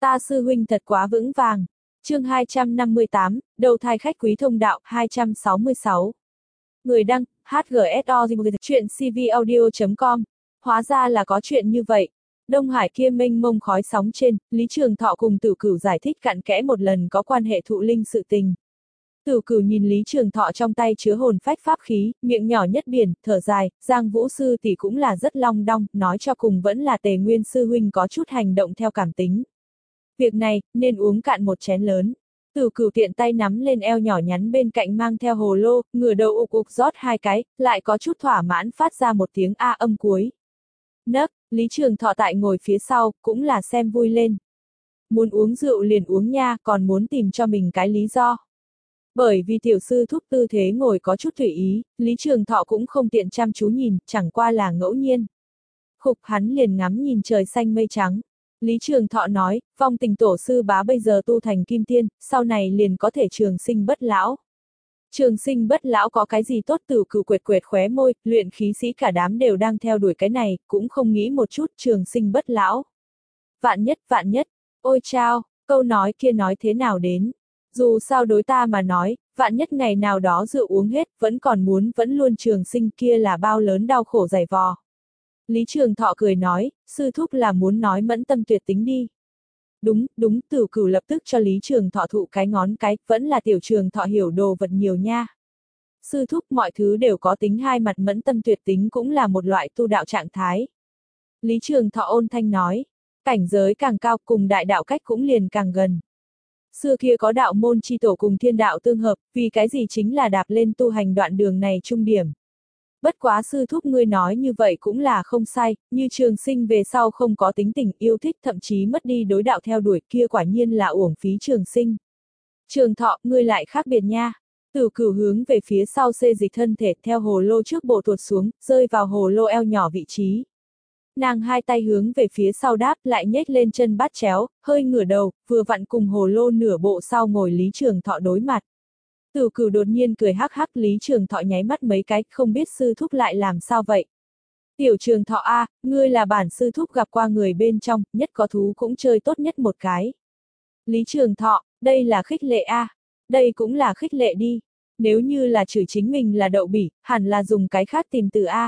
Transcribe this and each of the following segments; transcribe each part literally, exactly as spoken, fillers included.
Ta sư huynh thật quá vững vàng. Chương hai trăm năm mươi tám, đầu thai khách quý thông đạo, hai trăm sáu mươi sáu. Người đăng, hát giê ét o chuyện cvaudio chấm com. Hóa ra là có chuyện như vậy. Đông Hải kia mênh mông khói sóng trên, Lý Trường Thọ cùng Tử Cửu giải thích cặn kẽ một lần có quan hệ thụ linh sự tình. Tử Cửu nhìn Lý Trường Thọ trong tay chứa hồn phách pháp khí, miệng nhỏ nhất biển, thở dài, Giang Vũ sư tỷ cũng là rất long đong, nói cho cùng vẫn là Tề Nguyên sư huynh có chút hành động theo cảm tính. Việc này, nên uống cạn một chén lớn. Tử Cửu tiện tay nắm lên eo nhỏ nhắn bên cạnh mang theo hồ lô, ngửa đầu ục ục rót hai cái, lại có chút thỏa mãn phát ra một tiếng a âm cuối. Nấc, Lý Trường Thọ tại ngồi phía sau, cũng là xem vui lên. Muốn uống rượu liền uống nha, còn muốn tìm cho mình cái lý do. Bởi vì tiểu sư thúc tư thế ngồi có chút tùy ý, Lý Trường Thọ cũng không tiện chăm chú nhìn, chẳng qua là ngẫu nhiên. Khục hắn liền ngắm nhìn trời xanh mây trắng. Lý Trường Thọ nói, Phong Tình tổ sư bá bây giờ tu thành kim tiên, sau này liền có thể trường sinh bất lão. Trường sinh bất lão có cái gì tốt? Tử Cửu quệt quệt khóe môi, luyện khí sĩ cả đám đều đang theo đuổi cái này, cũng không nghĩ một chút trường sinh bất lão. Vạn nhất, vạn nhất, ôi chao, câu nói kia nói thế nào đến? Dù sao đối ta mà nói, vạn nhất ngày nào đó rượu uống hết, vẫn còn muốn vẫn luôn trường sinh kia là bao lớn đau khổ dày vò. Lý Trường Thọ cười nói, sư thúc là muốn nói mẫn tâm tuyệt tính đi. Đúng, đúng, Tử Cửu lập tức cho Lý Trường Thọ thụ cái ngón cái, vẫn là tiểu Trường Thọ hiểu đồ vật nhiều nha. Sư thúc mọi thứ đều có tính hai mặt, mẫn tâm tuyệt tính cũng là một loại tu đạo trạng thái. Lý Trường Thọ ôn thanh nói, cảnh giới càng cao cùng đại đạo cách cũng liền càng gần. Xưa kia có đạo môn chi tổ cùng thiên đạo tương hợp, vì cái gì chính là đạp lên tu hành đoạn đường này trung điểm. Bất quá sư thúc ngươi nói như vậy cũng là không sai, như trường sinh về sau không có tính tình yêu thích thậm chí mất đi đối đạo theo đuổi kia quả nhiên là uổng phí trường sinh. Trường Thọ, ngươi lại khác biệt nha. Tử Cửu hướng về phía sau xê dịch thân thể theo hồ lô trước bộ tuột xuống, rơi vào hồ lô eo nhỏ vị trí. Nàng hai tay hướng về phía sau đáp lại nhếch lên chân bát chéo, hơi ngửa đầu, vừa vặn cùng hồ lô nửa bộ sau ngồi Lý Trường Thọ đối mặt. Tử Cửu đột nhiên cười hắc hắc, Lý Trường Thọ nháy mắt mấy cái, không biết sư thúc lại làm sao vậy. Tiểu Trường Thọ a, ngươi là bản sư thúc gặp qua người bên trong, nhất có thú cũng chơi tốt nhất một cái. Lý Trường Thọ, đây là khích lệ a, đây cũng là khích lệ đi. Nếu như là chửi chính mình là đậu bỉ, hẳn là dùng cái khác tìm từ a.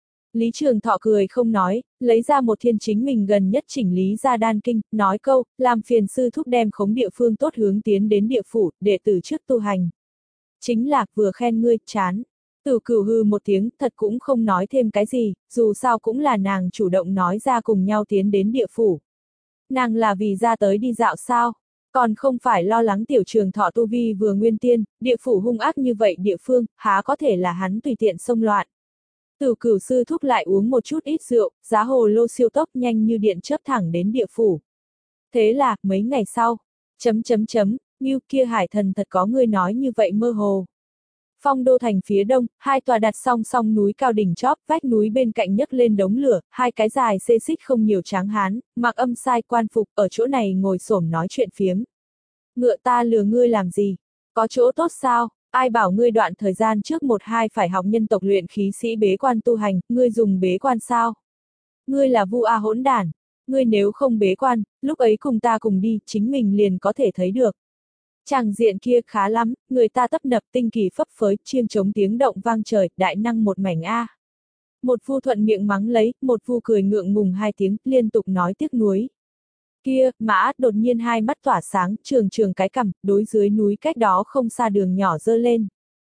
Lý Trường Thọ cười không nói, lấy ra một thiên chính mình gần nhất chỉnh lý ra đan kinh, nói câu, làm phiền sư thúc đem khống địa phương tốt hướng tiến đến địa phủ, đệ tử trước tu hành. Chính là, vừa khen ngươi, chán. Tử Cửu hư một tiếng, thật cũng không nói thêm cái gì, dù sao cũng là nàng chủ động nói ra cùng nhau tiến đến địa phủ. Nàng là vì ra tới đi dạo sao? Còn không phải lo lắng tiểu Trường Thọ tu vi vừa nguyên tiên, địa phủ hung ác như vậy địa phương, há có thể là hắn tùy tiện xông loạn. Tử Cửu sư thúc lại uống một chút ít rượu, giá hồ lô siêu tốc nhanh như điện chớp thẳng đến địa phủ. Thế là, mấy ngày sau, chấm chấm chấm, như kia hải thần thật có người nói như vậy mơ hồ. Phong đô thành phía đông, hai tòa đặt song song núi cao đỉnh chóp, vách núi bên cạnh nhấc lên đống lửa, hai cái dài xê xích không nhiều tráng hán, mặc âm sai quan phục, ở chỗ này ngồi xổm nói chuyện phiếm. Ngựa ta lừa ngươi làm gì? Có chỗ tốt sao? Ai bảo ngươi đoạn thời gian trước một hai phải học nhân tộc luyện khí sĩ bế quan tu hành, ngươi dùng bế quan sao? Ngươi là vu a hỗn đản, ngươi nếu không bế quan, lúc ấy cùng ta cùng đi, chính mình liền có thể thấy được. Tràng diện kia khá lắm, người ta tấp nập tinh kỳ phấp phới, chiêng trống tiếng động vang trời, đại năng một mảnh a. Một vu thuận miệng mắng lấy, một vu cười ngượng ngùng hai tiếng, liên tục nói tiếc nuối. Kia, Mã đột nhiên hai mắt tỏa sáng, trường trường cái cằm, đối dưới núi cách đó không xa đường nhỏ dơ lên.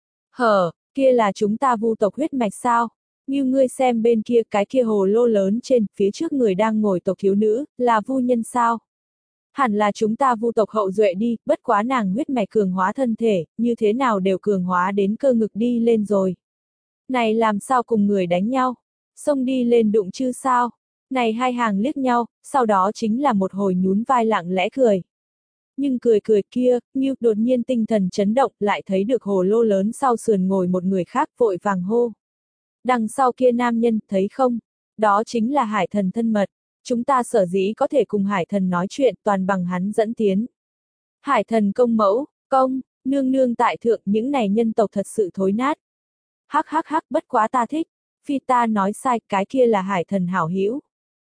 Hở, kia là chúng ta vu tộc huyết mạch sao? Như ngươi xem bên kia cái kia hồ lô lớn trên, phía trước người đang ngồi tộc thiếu nữ, là vu nhân sao? Hẳn là chúng ta vu tộc hậu duệ đi, bất quá nàng huyết mạch cường hóa thân thể, như thế nào đều cường hóa đến cơ ngực đi lên rồi. Này làm sao cùng người đánh nhau? Xông đi lên đụng chứ sao? Này hai hàng liếc nhau, sau đó chính là một hồi nhún vai lặng lẽ cười. Nhưng cười cười kia, Ngưu đột nhiên tinh thần chấn động, lại thấy được hồ lô lớn sau sườn ngồi một người khác vội vàng hô. Đằng sau kia nam nhân, thấy không? Đó chính là hải thần thân mật. Chúng ta sở dĩ có thể cùng hải thần nói chuyện toàn bằng hắn dẫn tiến. Hải thần công mẫu, công, nương nương tại thượng, những này nhân tộc thật sự thối nát. Hắc hắc hắc, bất quá ta thích. Phi ta nói sai, cái kia là hải thần hảo hữu.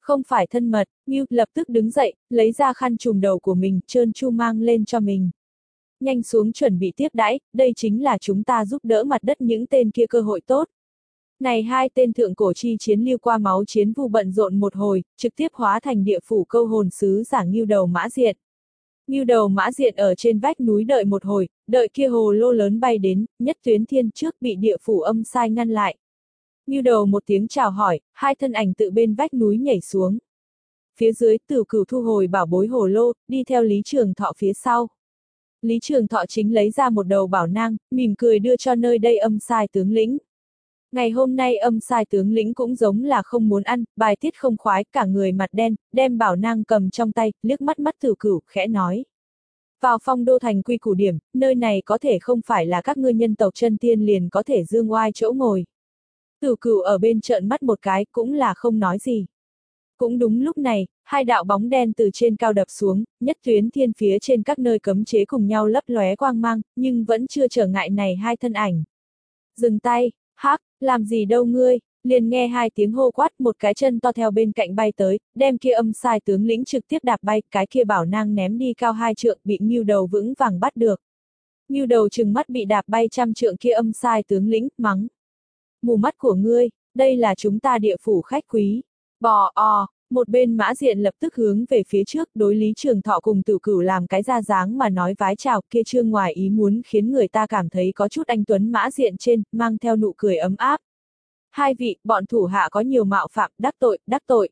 Không phải thân mật, Ngưu lập tức đứng dậy, lấy ra khăn trùm đầu của mình, trơn tru mang lên cho mình. Nhanh xuống chuẩn bị tiếp đãi, đây chính là chúng ta giúp đỡ mặt đất những tên kia cơ hội tốt. Này hai tên thượng cổ chi chiến lưu qua máu chiến vu bận rộn một hồi, trực tiếp hóa thành địa phủ câu hồn sứ giả Ngưu đầu Mã Diện. Ngưu đầu Mã Diện ở trên vách núi đợi một hồi, đợi kia hồ lô lớn bay đến, Nhất Tuyến Thiên trước bị địa phủ âm sai ngăn lại. Ngưu đầu một tiếng chào hỏi, hai thân ảnh tự bên vách núi nhảy xuống. Phía dưới Tử Cửu thu hồi bảo bối hồ lô, đi theo Lý Trường Thọ phía sau. Lý Trường Thọ chính lấy ra một đầu bảo nang, mỉm cười đưa cho nơi đây âm sai tướng lĩnh. Ngày hôm nay âm sai tướng lĩnh cũng giống là không muốn ăn, bài tiết không khoái, cả người mặt đen, đem bảo nang cầm trong tay, liếc mắt mắt Tử Cửu, khẽ nói. Vào Phong Đô thành quy củ điểm, nơi này có thể không phải là các ngươi nhân tộc chân tiên liền có thể dương oai chỗ ngồi. Tử Cửu ở bên trợn mắt một cái, cũng là không nói gì. Cũng đúng lúc này, hai đạo bóng đen từ trên cao đập xuống, Nhất Tuyến Thiên phía trên các nơi cấm chế cùng nhau lấp lóe quang mang, nhưng vẫn chưa trở ngại này hai thân ảnh. Dừng tay, hắc, làm gì đâu ngươi, liền nghe hai tiếng hô quát, một cái chân to theo bên cạnh bay tới, đem kia âm sai tướng lĩnh trực tiếp đạp bay, cái kia bảo nang ném đi cao hai trượng, bị Ngưu đầu vững vàng bắt được. Ngưu đầu trừng mắt bị đạp bay trăm trượng kia âm sai tướng lĩnh, mắng. Mù mắt của ngươi, đây là chúng ta địa phủ khách quý. Bò o, một bên Mã Diện lập tức hướng về phía trước, đối Lý Trường Thọ cùng Tử Cửu làm cái ra dáng mà nói vái chào, kia trương ngoài ý muốn khiến người ta cảm thấy có chút anh tuấn Mã Diện trên, mang theo nụ cười ấm áp. Hai vị, bọn thủ hạ có nhiều mạo phạm, đắc tội, đắc tội.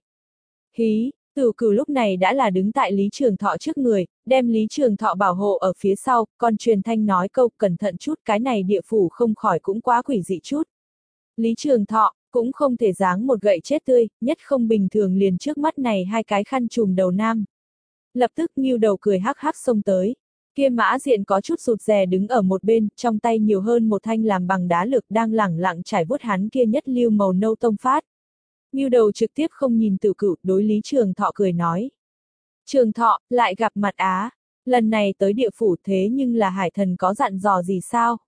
Hí, Tử Cửu lúc này đã là đứng tại Lý Trường Thọ trước người, đem Lý Trường Thọ bảo hộ ở phía sau, còn truyền thanh nói câu cẩn thận chút, cái này địa phủ không khỏi cũng quá quỷ dị chút. Lý Trường Thọ cũng không thể giáng một gậy chết tươi, nhất không bình thường liền trước mắt này hai cái khăn trùm đầu nam. Lập tức Ngưu đầu cười hắc hắc xông tới. Kia Mã Diện có chút rụt rè đứng ở một bên, trong tay nhiều hơn một thanh làm bằng đá lực đang lẳng lặng trải vuốt hắn kia nhất lưu màu nâu tông phát. Ngưu đầu trực tiếp không nhìn Tử Cửu, đối Lý Trường Thọ cười nói. Trường Thọ, lại gặp mặt á, lần này tới địa phủ thế nhưng là Hải Thần có dặn dò gì sao?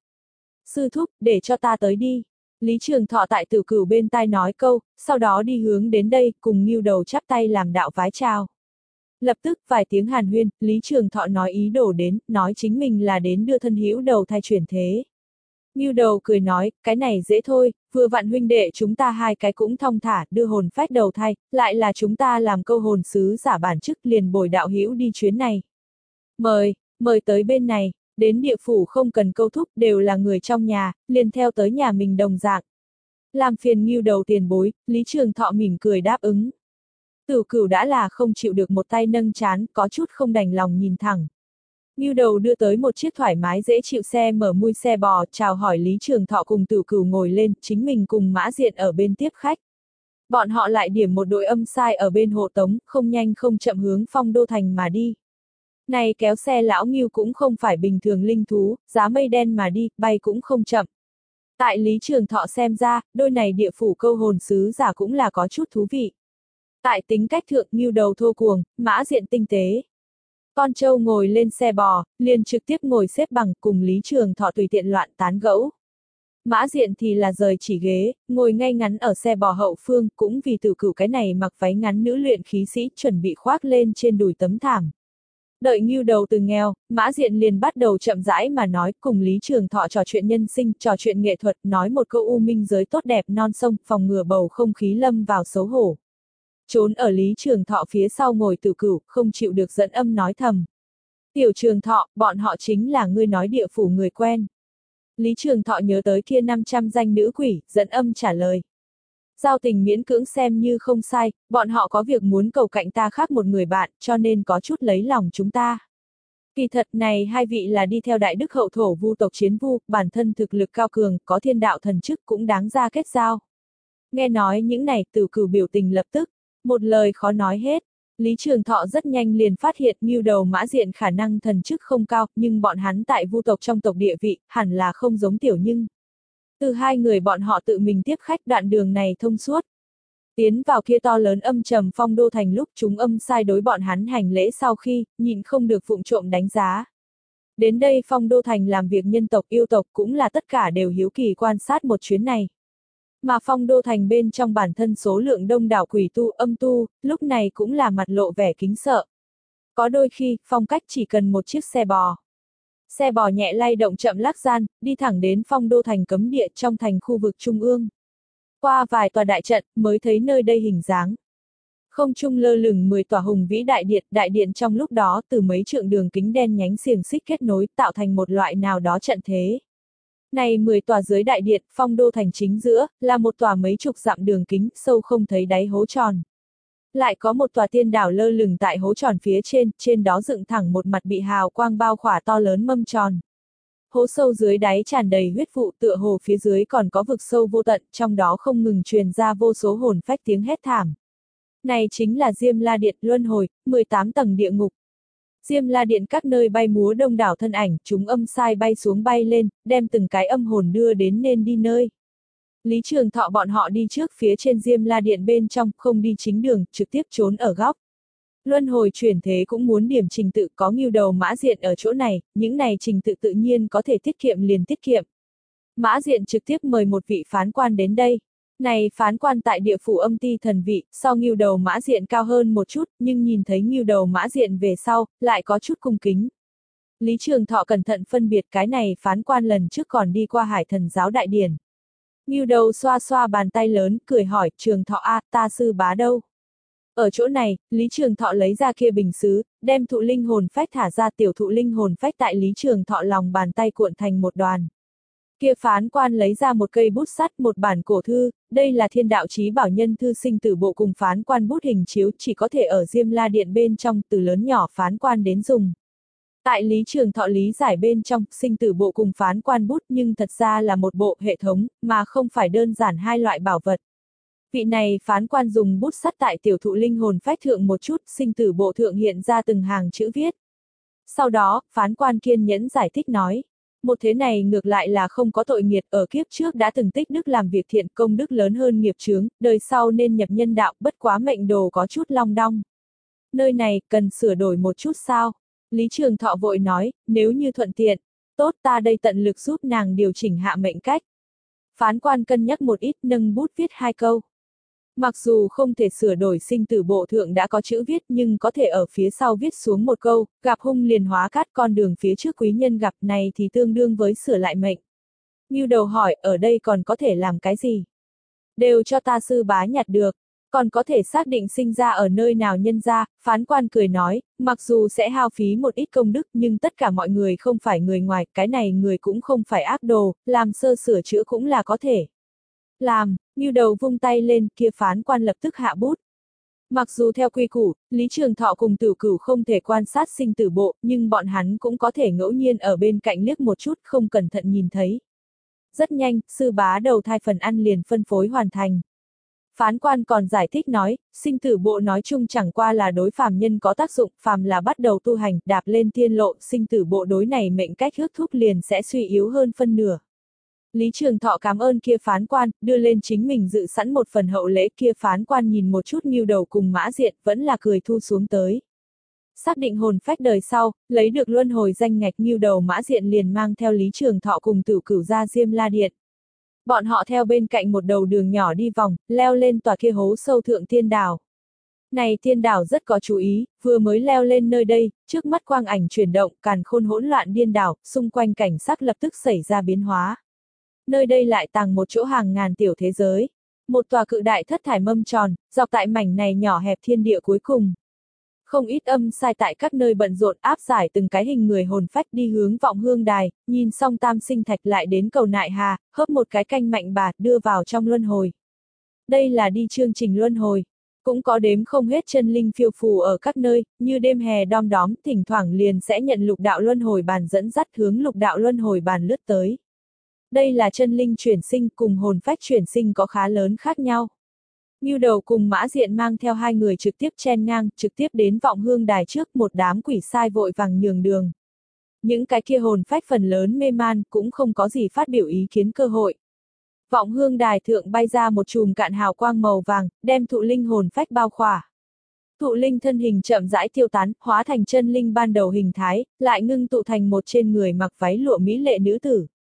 Sư thúc, để cho ta tới đi. Lý Trường Thọ tại Tử Cửu bên tai nói câu, sau đó đi hướng đến đây, cùng Ngưu đầu chắp tay làm đạo vái chào. Lập tức, vài tiếng hàn huyên, Lý Trường Thọ nói ý đồ đến, nói chính mình là đến đưa thân hữu đầu thai chuyển thế. Ngưu đầu cười nói, cái này dễ thôi, vừa vặn huynh đệ chúng ta hai cái cũng thong thả, đưa hồn phách đầu thai, lại là chúng ta làm câu hồn sứ giả bản chức liền bồi đạo hữu đi chuyến này. Mời, mời tới bên này. Đến địa phủ không cần câu thúc, đều là người trong nhà, liền theo tới nhà mình đồng dạng. Làm phiền Ngưu đầu tiền bối, Lý Trường Thọ mỉm cười đáp ứng. Tử Cửu đã là không chịu được một tay nâng chán, có chút không đành lòng nhìn thẳng. Ngưu đầu đưa tới một chiếc thoải mái dễ chịu xe mở mui xe bò, chào hỏi Lý Trường Thọ cùng Tử Cửu ngồi lên, chính mình cùng Mã Diện ở bên tiếp khách. Bọn họ lại điểm một đội âm sai ở bên hộ tống, không nhanh không chậm hướng Phong Đô thành mà đi. Này kéo xe lão Ngưu cũng không phải bình thường linh thú, giá mây đen mà đi, bay cũng không chậm. Tại Lý Trường Thọ xem ra, đôi này địa phủ câu hồn sứ giả cũng là có chút thú vị. Tại tính cách thượng Ngưu đầu thô cuồng, Mã Diện tinh tế. Con trâu ngồi lên xe bò, liền trực tiếp ngồi xếp bằng cùng Lý Trường Thọ tùy tiện loạn tán gẫu. Mã Diện thì là rời chỉ ghế, ngồi ngay ngắn ở xe bò hậu phương, cũng vì Tử Cửu cái này mặc váy ngắn nữ luyện khí sĩ chuẩn bị khoác lên trên đùi tấm thảm. Đợi Ngưu đầu từ nghèo, Mã Diện liền bắt đầu chậm rãi mà nói, cùng Lý Trường Thọ trò chuyện nhân sinh, trò chuyện nghệ thuật, nói một câu u minh giới tốt đẹp non sông, phòng ngừa bầu không khí lâm vào xấu hổ. Trốn ở Lý Trường Thọ phía sau ngồi Tử Cửu, không chịu được dẫn âm nói thầm. Tiểu Trường Thọ, bọn họ chính là ngươi nói địa phủ người quen. Lý Trường Thọ nhớ tới kia năm trăm danh nữ quỷ, dẫn âm trả lời. Giao tình miễn cưỡng xem như không sai, bọn họ có việc muốn cầu cạnh ta khác một người bạn, cho nên có chút lấy lòng chúng ta. Kỳ thật này hai vị là đi theo đại đức hậu thổ vu tộc chiến vu, bản thân thực lực cao cường, có thiên đạo thần chức cũng đáng ra kết giao. Nghe nói những này, Tử Cửu biểu tình lập tức, một lời khó nói hết. Lý Trường Thọ rất nhanh liền phát hiện Ngưu đầu Mã Diện khả năng thần chức không cao, nhưng bọn hắn tại vu tộc trong tộc địa vị, hẳn là không giống tiểu nhưng. Từ hai người bọn họ tự mình tiếp khách đoạn đường này thông suốt. Tiến vào kia to lớn âm trầm Phong Đô thành lúc chúng âm sai đối bọn hắn hành lễ sau khi, nhịn không được vụng trộm đánh giá. Đến đây Phong Đô thành làm việc nhân tộc yêu tộc cũng là tất cả đều hiếu kỳ quan sát một chuyến này. Mà phong đô thành bên trong bản thân số lượng đông đảo quỷ tu âm tu, lúc này cũng là mặt lộ vẻ kính sợ. Có đôi khi, phong cách chỉ cần một chiếc xe bò. Xe bò nhẹ lay động chậm lắc gian, đi thẳng đến phong đô thành cấm địa trong thành khu vực trung ương. Qua vài tòa đại trận, mới thấy nơi đây hình dáng. Không trung lơ lửng mười tòa hùng vĩ đại điện, đại điện trong lúc đó từ mấy trượng đường kính đen nhánh xiềng xích kết nối tạo thành một loại nào đó trận thế. Này mười tòa dưới đại điện, phong đô thành chính giữa, là một tòa mấy chục dặm đường kính, sâu không thấy đáy hố tròn. Lại có một tòa tiên đảo lơ lửng tại hố tròn phía trên, trên đó dựng thẳng một mặt bị hào quang bao khỏa to lớn mâm tròn. Hố sâu dưới đáy tràn đầy huyết vụ, tựa hồ phía dưới còn có vực sâu vô tận, trong đó không ngừng truyền ra vô số hồn phách tiếng hét thảm. Này chính là Diêm La Điện luân hồi, mười tám tầng địa ngục. Diêm La Điện các nơi bay múa đông đảo thân ảnh, chúng âm sai bay xuống bay lên, đem từng cái âm hồn đưa đến nên đi nơi. Lý Trường Thọ bọn họ đi trước phía trên Diêm La Điện bên trong, không đi chính đường, trực tiếp trốn ở góc. Luân hồi chuyển thế cũng muốn điểm trình tự, có Ngưu Đầu Mã Diện ở chỗ này, những này trình tự tự nhiên có thể tiết kiệm liền tiết kiệm. Mã Diện trực tiếp mời một vị phán quan đến đây. Này phán quan tại địa phủ âm ti thần vị, so Ngưu Đầu Mã Diện cao hơn một chút, nhưng nhìn thấy Ngưu Đầu Mã Diện về sau, lại có chút cung kính. Lý Trường Thọ cẩn thận phân biệt cái này phán quan lần trước còn đi qua Hải Thần giáo đại điển. Ngưu Đầu xoa xoa bàn tay lớn, cười hỏi, Trường Thọ a, ta sư bá đâu? Ở chỗ này, Lý Trường Thọ lấy ra kia bình sứ, đem thụ linh hồn phách thả ra, tiểu thụ linh hồn phách tại Lý Trường Thọ lòng bàn tay cuộn thành một đoàn. Kia phán quan lấy ra một cây bút sắt, một bản cổ thư, đây là Thiên Đạo Chí Bảo Nhân Thư Sinh Tử Bộ cùng phán quan bút hình chiếu, chỉ có thể ở Diêm La Điện bên trong, từ lớn nhỏ phán quan đến dùng. Tại Lý Trường Thọ lý giải bên trong, sinh tử bộ cùng phán quan bút nhưng thật ra là một bộ hệ thống, mà không phải đơn giản hai loại bảo vật. Vị này phán quan dùng bút sắt tại tiểu thụ linh hồn phách thượng một chút, sinh tử bộ thượng hiện ra từng hàng chữ viết. Sau đó, phán quan kiên nhẫn giải thích nói, một thế này ngược lại là không có tội nghiệt, ở kiếp trước đã từng tích đức làm việc thiện, công đức lớn hơn nghiệp chướng, đời sau nên nhập nhân đạo, bất quá mệnh đồ có chút long đong. Nơi này, cần sửa đổi một chút sao? Lý Trường Thọ vội nói, nếu như thuận tiện, tốt ta đây tận lực giúp nàng điều chỉnh hạ mệnh cách. Phán quan cân nhắc một ít, nâng bút viết hai câu. Mặc dù không thể sửa đổi sinh tử bộ thượng đã có chữ viết nhưng có thể ở phía sau viết xuống một câu, gặp hung liền hóa cát, con đường phía trước quý nhân gặp, này thì tương đương với sửa lại mệnh. Ngưu Đầu hỏi, ở đây còn có thể làm cái gì? Đều cho ta sư bá nhặt được. Còn có thể xác định sinh ra ở nơi nào nhân ra, phán quan cười nói, mặc dù sẽ hao phí một ít công đức nhưng tất cả mọi người không phải người ngoài, cái này người cũng không phải ác đồ, làm sơ sửa chữa cũng là có thể. Làm, Ngưu Đầu vung tay lên, kia phán quan lập tức hạ bút. Mặc dù theo quy củ, Lý Trường Thọ cùng Tử Cửu không thể quan sát sinh tử bộ, nhưng bọn hắn cũng có thể ngẫu nhiên ở bên cạnh liếc một chút, không cẩn thận nhìn thấy. Rất nhanh, sư bá đầu thai phần ăn liền phân phối hoàn thành. Phán quan còn giải thích nói, sinh tử bộ nói chung chẳng qua là đối phàm nhân có tác dụng, phàm là bắt đầu tu hành, đạp lên tiên lộ, sinh tử bộ đối này mệnh cách ước thúc liền sẽ suy yếu hơn phân nửa. Lý Trường Thọ cảm ơn kia phán quan, đưa lên chính mình dự sẵn một phần hậu lễ, kia phán quan nhìn một chút Ngưu Đầu cùng Mã Diện, vẫn là cười thu xuống tới. Xác định hồn phách đời sau, lấy được luân hồi danh ngạch, Ngưu Đầu Mã Diện liền mang theo Lý Trường Thọ cùng Tử Cửu ra Diêm La Điện. Bọn họ theo bên cạnh một đầu đường nhỏ đi vòng, leo lên tòa kia hố sâu thượng tiên đảo. Này tiên đảo rất có chú ý, vừa mới leo lên nơi đây, trước mắt quang ảnh chuyển động, càn khôn hỗn loạn điên đảo, xung quanh cảnh sắc lập tức xảy ra biến hóa. Nơi đây lại tàng một chỗ hàng ngàn tiểu thế giới. Một tòa cự đại thất thải mâm tròn, dọc tại mảnh này nhỏ hẹp thiên địa cuối cùng. Không ít âm sai tại các nơi bận rộn áp giải từng cái hình người hồn phách đi hướng vọng hương đài, nhìn xong tam sinh thạch lại đến cầu nại hà, hớp một cái canh mạnh bà đưa vào trong luân hồi. Đây là đi chương trình luân hồi. Cũng có đếm không hết chân linh phiêu phù ở các nơi, như đêm hè đom đóm, thỉnh thoảng liền sẽ nhận lục đạo luân hồi bàn dẫn dắt hướng lục đạo luân hồi bàn lướt tới. Đây là chân linh chuyển sinh cùng hồn phách chuyển sinh có khá lớn khác nhau. Ngưu Đầu cùng Mã Diện mang theo hai người trực tiếp chen ngang, trực tiếp đến vọng hương đài trước, một đám quỷ sai vội vàng nhường đường. Những cái kia hồn phách phần lớn mê man, cũng không có gì phát biểu ý kiến cơ hội. Vọng hương đài thượng bay ra một chùm cạn hào quang màu vàng, đem thụ linh hồn phách bao khỏa. Thụ linh thân hình chậm rãi tiêu tán, hóa thành chân linh ban đầu hình thái, lại ngưng tụ thành một trên người mặc váy lụa mỹ lệ nữ tử.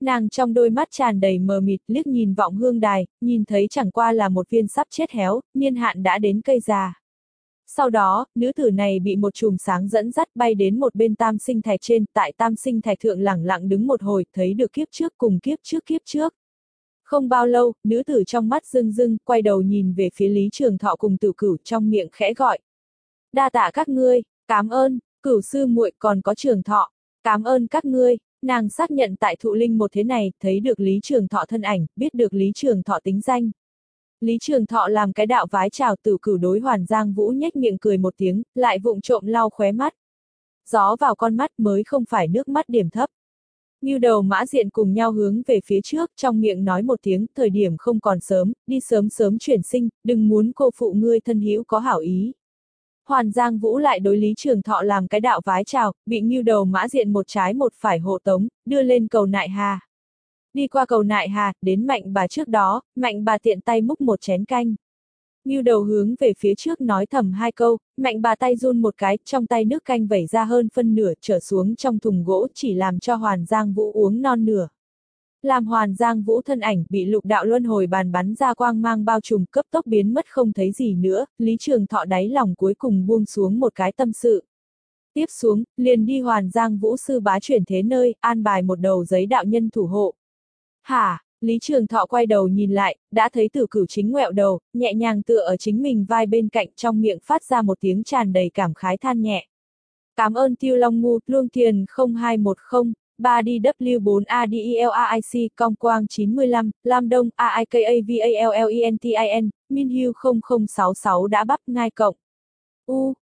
Nàng trong đôi mắt tràn đầy mờ mịt, liếc nhìn vọng hương đài, nhìn thấy chẳng qua là một viên sắp chết héo, niên hạn đã đến cây già. Sau đó, nữ tử này bị một chùm sáng dẫn dắt bay đến một bên tam sinh thạch trên, tại tam sinh thạch thượng lẳng lặng đứng một hồi, thấy được kiếp trước cùng kiếp trước kiếp trước. Không bao lâu, nữ tử trong mắt rưng rưng, quay đầu nhìn về phía Lý Trường Thọ cùng Tử Cửu, trong miệng khẽ gọi. Đa tạ các ngươi, cảm ơn, Cửu sư muội, còn có Trường Thọ, cảm ơn các ngươi. Nàng xác nhận tại thụ linh một thế này, thấy được Lý Trường Thọ thân ảnh, biết được Lý Trường Thọ tính danh. Lý Trường Thọ làm cái đạo vái chào, Tử Cửu đối Hoàn Giang Vũ nhếch miệng cười một tiếng, lại vụng trộm lau khóe mắt. Gió vào con mắt mới không phải nước mắt điểm thấp. Ngưu Đầu Mã Diện cùng nhau hướng về phía trước, trong miệng nói một tiếng, thời điểm không còn sớm, đi sớm sớm chuyển sinh, đừng muốn cô phụ ngươi thân hữu có hảo ý. Hoàn Giang Vũ lại đối Lý Trường Thọ làm cái đạo vái chào, bị Ngưu Đầu Mã Diện một trái một phải hộ tống, đưa lên cầu Nại Hà. Đi qua cầu Nại Hà, đến Mạnh Bà trước đó, Mạnh Bà tiện tay múc một chén canh. Ngưu Đầu hướng về phía trước nói thầm hai câu, Mạnh Bà tay run một cái, trong tay nước canh vẩy ra hơn phân nửa, trở xuống trong thùng gỗ, chỉ làm cho Hoàn Giang Vũ uống non nửa. Làm Hoàn Giang Vũ thân ảnh bị lục đạo luân hồi bàn bắn ra quang mang bao trùm, cấp tốc biến mất không thấy gì nữa, Lý Trường Thọ đáy lòng cuối cùng buông xuống một cái tâm sự. Tiếp xuống, liền đi Hoàn Giang Vũ sư bá chuyển thế nơi, an bài một đầu giấy đạo nhân thủ hộ. Hả? Lý Trường Thọ quay đầu nhìn lại, đã thấy Tử Cửu chính ngoẹo đầu, nhẹ nhàng tựa ở chính mình vai bên cạnh, trong miệng phát ra một tiếng tràn đầy cảm khái than nhẹ. Cảm ơn Tiêu Long Ngu, Luông Tiền không hai một không, ba D W bốn A D E L A I C, Cong Quang chín mươi lăm, Lam Đông, A I K A V A L L E N T I N, Min Hugh không không sáu sáu đã bắp ngai cộng. U,